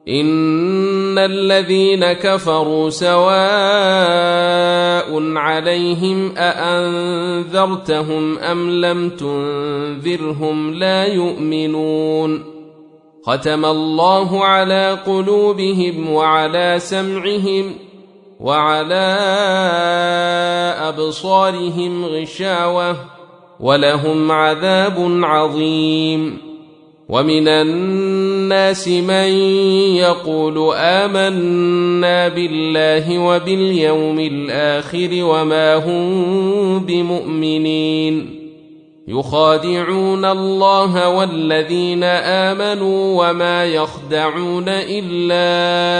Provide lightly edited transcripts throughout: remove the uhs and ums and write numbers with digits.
إن الذين كفروا سواء عليهم أأنذرتهم أم لم تنذرهم لا يؤمنون ختم الله على قلوبهم وعلى سمعهم وعلى أبصارهم غشاوة ولهم عذاب عظيم ومن الناس من يقول آمنا بالله وباليوم الآخر وما هم بمؤمنين يخادعون الله والذين آمنوا وما يخدعون إلا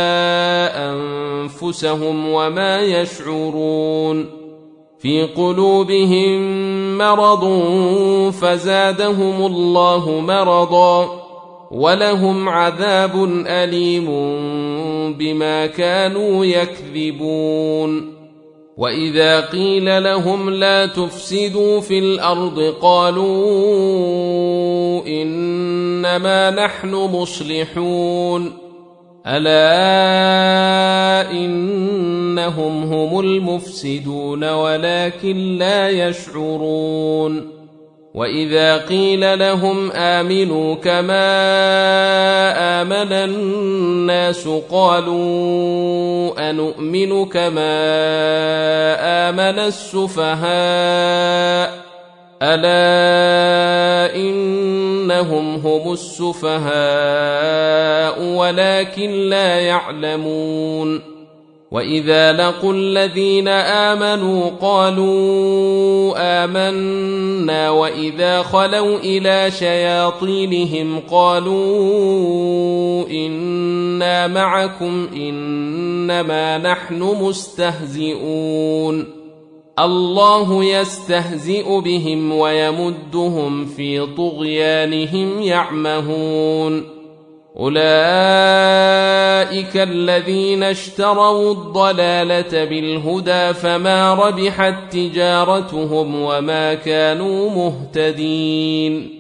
أنفسهم وما يشعرون في قلوبهم مرض فزادهم الله مرضا ولهم عذاب أليم بما كانوا يكذبون وإذا قيل لهم لا تفسدوا في الأرض قالوا إنما نحن مصلحون ألا إنهم هم المفسدون ولكن لا يشعرون وإذا قيل لهم آمنوا كما آمن الناس قالوا أنؤمن كما آمن السفهاء ألا إنهم هم السفهاء ولكن لا يعلمون وإذا لقوا الذين آمنوا قالوا آمنا وإذا خلوا إلى شياطينهم قالوا إنا معكم إنما نحن مستهزئون الله يستهزئ بهم ويمدهم في طغيانهم يعمهون أولئك الذين اشتروا الضلالة بالهدى فما ربحت تجارتهم وما كانوا مهتدين